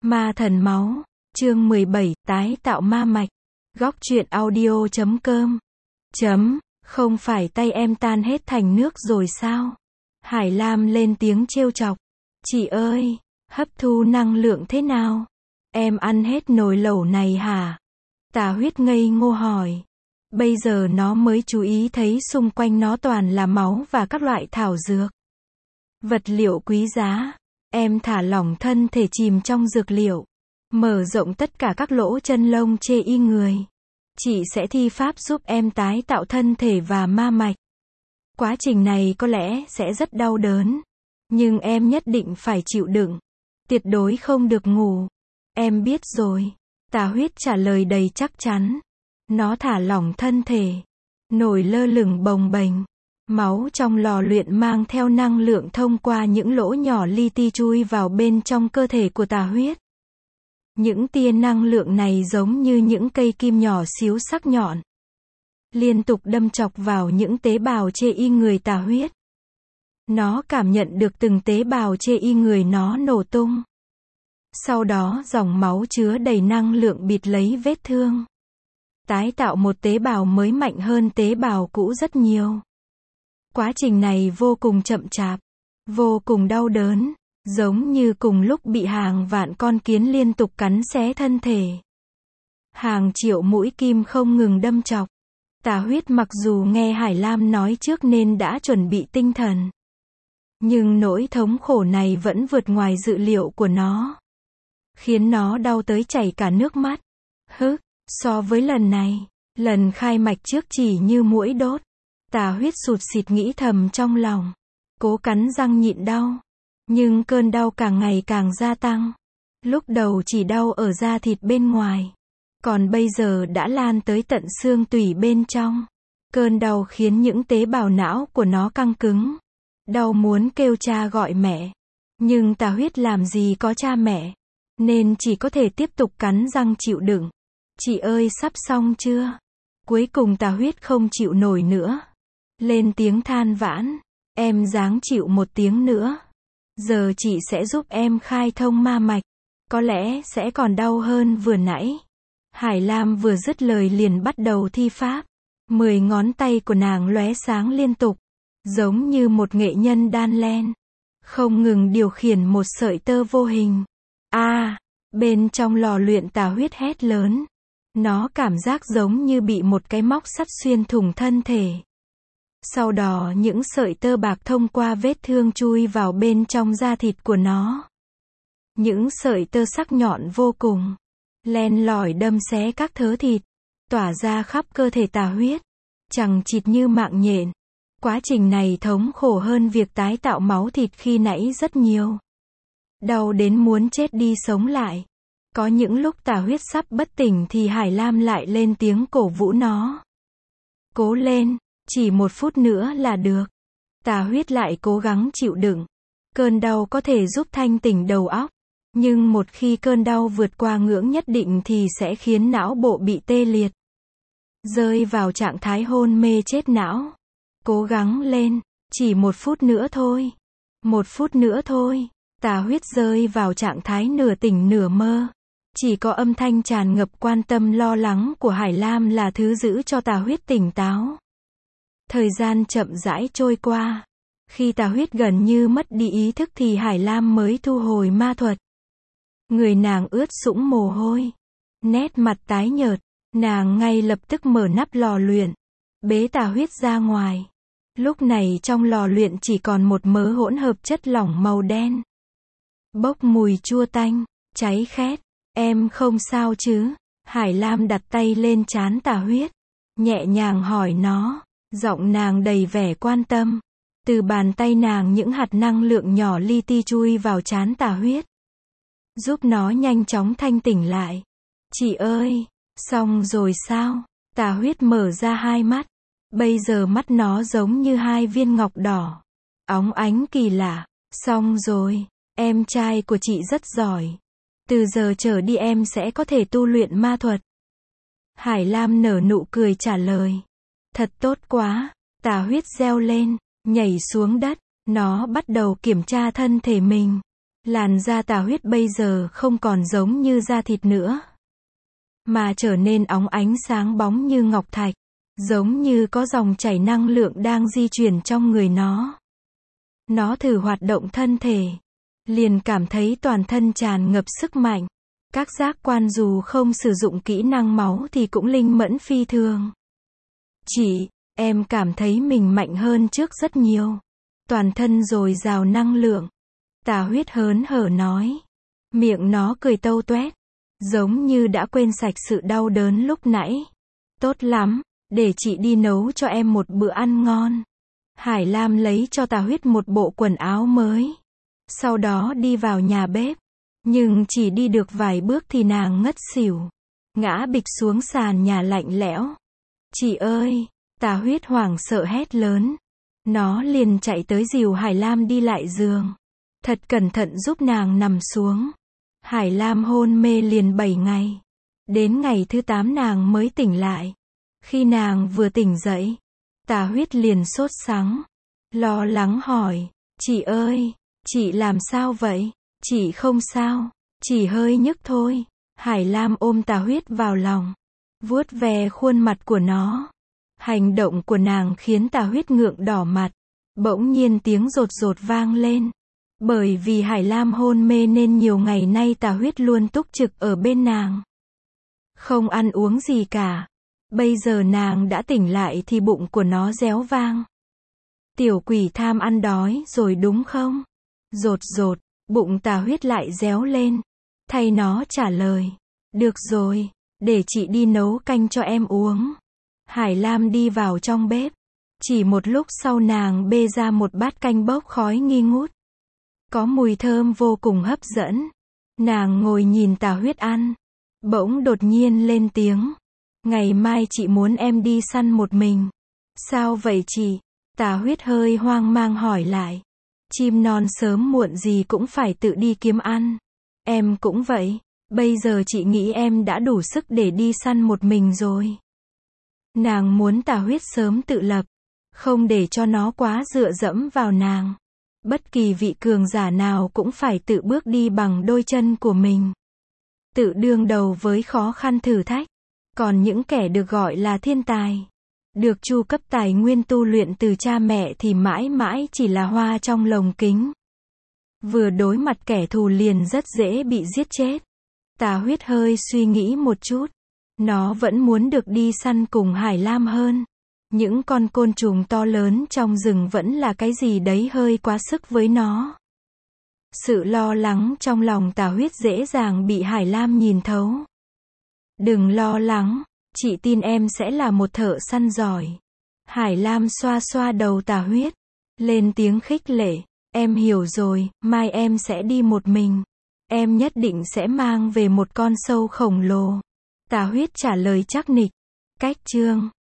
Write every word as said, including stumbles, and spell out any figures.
Ma thần máu, chương mười bảy, tái tạo ma mạch. Góc truyện audio chấm com. Chấm, không phải tay em tan hết thành nước rồi sao? Hải Lam lên tiếng trêu chọc. Chị ơi, hấp thu năng lượng thế nào? Em ăn hết nồi lẩu này hả? Tà Huyết ngây ngô hỏi. Bây giờ nó mới chú ý thấy xung quanh nó toàn là máu và các loại thảo dược. Vật liệu quý giá. Em thả lỏng thân thể chìm trong dược liệu. Mở rộng tất cả các lỗ chân lông chê y người. Chị sẽ thi pháp giúp em tái tạo thân thể và ma mạch. Quá trình này có lẽ sẽ rất đau đớn. Nhưng em nhất định phải chịu đựng. Tuyệt đối không được ngủ. Em biết rồi. Tà Huyết trả lời đầy chắc chắn. Nó thả lỏng thân thể. Nổi lơ lửng bồng bềnh. Máu trong lò luyện mang theo năng lượng thông qua những lỗ nhỏ li ti chui vào bên trong cơ thể của Tà Huyết. Những tia năng lượng này giống như những cây kim nhỏ xíu sắc nhọn. Liên tục đâm chọc vào những tế bào chê y người Tà Huyết. Nó cảm nhận được từng tế bào chê y người nó nổ tung. Sau đó dòng máu chứa đầy năng lượng bịt lấy vết thương. Tái tạo một tế bào mới mạnh hơn tế bào cũ rất nhiều. Quá trình này vô cùng chậm chạp, vô cùng đau đớn, giống như cùng lúc bị hàng vạn con kiến liên tục cắn xé thân thể. Hàng triệu mũi kim không ngừng đâm chọc. Tà Huyết mặc dù nghe Hải Lam nói trước nên đã chuẩn bị tinh thần. Nhưng nỗi thống khổ này vẫn vượt ngoài dự liệu của nó. Khiến nó đau tới chảy cả nước mắt. Hứ, so với lần này, lần khai mạch trước chỉ như muỗi đốt. Tà Huyết sụt sịt nghĩ thầm trong lòng. Cố cắn răng nhịn đau. Nhưng cơn đau càng ngày càng gia tăng. Lúc đầu chỉ đau ở da thịt bên ngoài. Còn bây giờ đã lan tới tận xương tủy bên trong. Cơn đau khiến những tế bào não của nó căng cứng. Đau muốn kêu cha gọi mẹ. Nhưng Tà Huyết làm gì có cha mẹ. Nên chỉ có thể tiếp tục cắn răng chịu đựng. Chị ơi, sắp xong chưa? Cuối cùng Tà Huyết không chịu nổi nữa. Lên tiếng than vãn. Em ráng chịu một tiếng nữa. Giờ chị sẽ giúp em khai thông ma mạch. Có lẽ sẽ còn đau hơn vừa nãy. Hải Lam vừa dứt lời liền bắt đầu thi pháp. Mười ngón tay của nàng lóe sáng liên tục. Giống như một nghệ nhân đan len. Không ngừng điều khiển một sợi tơ vô hình. A, à, bên trong lò luyện Tà Huyết hét lớn. Nó cảm giác giống như bị một cái móc sắt xuyên thủng thân thể. Sau đó những sợi tơ bạc thông qua vết thương chui vào bên trong da thịt của nó. Những sợi tơ sắc nhọn vô cùng. Len lỏi đâm xé các thớ thịt. Tỏa ra khắp cơ thể Tà Huyết. Chằng chịt như mạng nhện. Quá trình này thống khổ hơn việc tái tạo máu thịt khi nãy rất nhiều. Đau đến muốn chết đi sống lại. Có những lúc Tà Huyết sắp bất tỉnh thì Hải Lam lại lên tiếng cổ vũ nó. Cố lên, chỉ một phút nữa là được. Tà Huyết lại cố gắng chịu đựng. Cơn đau có thể giúp thanh tỉnh đầu óc. Nhưng một khi cơn đau vượt qua ngưỡng nhất định thì sẽ khiến não bộ bị tê liệt. Rơi vào trạng thái hôn mê chết não. Cố gắng lên, chỉ một phút nữa thôi. Một phút nữa thôi. Tà Huyết rơi vào trạng thái nửa tỉnh nửa mơ. Chỉ có âm thanh tràn ngập quan tâm lo lắng của Hải Lam là thứ giữ cho Tà Huyết tỉnh táo. Thời gian chậm rãi trôi qua. Khi Tà Huyết gần như mất đi ý thức thì Hải Lam mới thu hồi ma thuật. Người nàng ướt sũng mồ hôi. Nét mặt tái nhợt. Nàng ngay lập tức mở nắp lò luyện. Bế Tà Huyết ra ngoài. Lúc này trong lò luyện chỉ còn một mớ hỗn hợp chất lỏng màu đen. Bốc mùi chua tanh, cháy khét. Em không sao chứ? Hải Lam đặt tay lên trán Tà Huyết. Nhẹ nhàng hỏi nó. Giọng nàng đầy vẻ quan tâm. Từ bàn tay nàng những hạt năng lượng nhỏ li ti chui vào trán Tà Huyết. Giúp nó nhanh chóng thanh tỉnh lại. Chị ơi, xong rồi sao? Tà Huyết mở ra hai mắt. Bây giờ mắt nó giống như hai viên ngọc đỏ. Óng ánh kỳ lạ. Xong rồi, em trai của chị rất giỏi. Từ giờ trở đi em sẽ có thể tu luyện ma thuật. Hải Lam nở nụ cười trả lời. Thật tốt quá. Tà Huyết reo lên, nhảy xuống đất. Nó bắt đầu kiểm tra thân thể mình. Làn da Tà Huyết bây giờ không còn giống như da thịt nữa, mà trở nên óng ánh sáng bóng như ngọc thạch, giống như có dòng chảy năng lượng đang di chuyển trong người nó. Nó thử hoạt động thân thể, liền cảm thấy toàn thân tràn ngập sức mạnh. Các giác quan dù không sử dụng kỹ năng máu thì cũng linh mẫn phi thường. Chị, em cảm thấy mình mạnh hơn trước rất nhiều. Toàn thân dồi dào năng lượng. Tà Huyết hớn hở nói. Miệng nó cười tâu toét, giống như đã quên sạch sự đau đớn lúc nãy. Tốt lắm, để chị đi nấu cho em một bữa ăn ngon. Hải Lam lấy cho Tà Huyết một bộ quần áo mới. Sau đó đi vào nhà bếp. Nhưng chỉ đi được vài bước thì nàng ngất xỉu. Ngã bịch xuống sàn nhà lạnh lẽo. Chị ơi! Tà Huyết hoảng sợ hét lớn. Nó liền chạy tới dìu Hải Lam đi lại giường. Thật cẩn thận giúp nàng nằm xuống. Hải Lam hôn mê liền bảy ngày. Đến ngày thứ tám nàng mới tỉnh lại. Khi nàng vừa tỉnh dậy, Tà Huyết liền sốt sắng. Lo lắng hỏi. Chị ơi! Chị làm sao vậy? Chị không sao. Chỉ hơi nhức thôi. Hải Lam ôm Tà Huyết vào lòng, vuốt ve khuôn mặt của nó. Hành động của nàng khiến Tà Huyết ngượng đỏ mặt. Bỗng nhiên tiếng rột rột vang lên. Bởi vì Hải Lam hôn mê nên nhiều ngày nay Tà Huyết luôn túc trực ở bên nàng. Không ăn uống gì cả. Bây giờ nàng đã tỉnh lại thì bụng của nó réo vang. Tiểu quỷ tham ăn đói rồi đúng không? Rột rột, bụng Tà Huyết lại réo lên. Thay nó trả lời. Được rồi, để chị đi nấu canh cho em uống. Hải Lam đi vào trong bếp. Chỉ một lúc sau nàng bê ra một bát canh bốc khói nghi ngút. Có mùi thơm vô cùng hấp dẫn. Nàng ngồi nhìn Tà Huyết ăn. Bỗng đột nhiên lên tiếng. Ngày mai chị muốn em đi săn một mình. Sao vậy chị? Tà Huyết hơi hoang mang hỏi lại. Chim non sớm muộn gì cũng phải tự đi kiếm ăn. Em cũng vậy. Bây giờ chị nghĩ em đã đủ sức để đi săn một mình rồi. Nàng muốn Tà Huyết sớm tự lập, không để cho nó quá dựa dẫm vào nàng. Bất kỳ vị cường giả nào cũng phải tự bước đi bằng đôi chân của mình. Tự đương đầu với khó khăn thử thách. Còn những kẻ được gọi là thiên tài, được chu cấp tài nguyên tu luyện từ cha mẹ thì mãi mãi chỉ là hoa trong lồng kính. Vừa đối mặt kẻ thù liền rất dễ bị giết chết. Tà Huyết hơi suy nghĩ một chút. Nó vẫn muốn được đi săn cùng Hải Lam hơn. Những con côn trùng to lớn trong rừng vẫn là cái gì đấy hơi quá sức với nó. Sự lo lắng trong lòng Tà Huyết dễ dàng bị Hải Lam nhìn thấu. Đừng lo lắng, chị tin em sẽ là một thợ săn giỏi. Hải Lam xoa xoa đầu Tà Huyết, lên tiếng khích lệ. Em hiểu rồi, mai em sẽ đi một mình. Em nhất định sẽ mang về một con sâu khổng lồ. Tà Huyết trả lời chắc nịch. Cách chương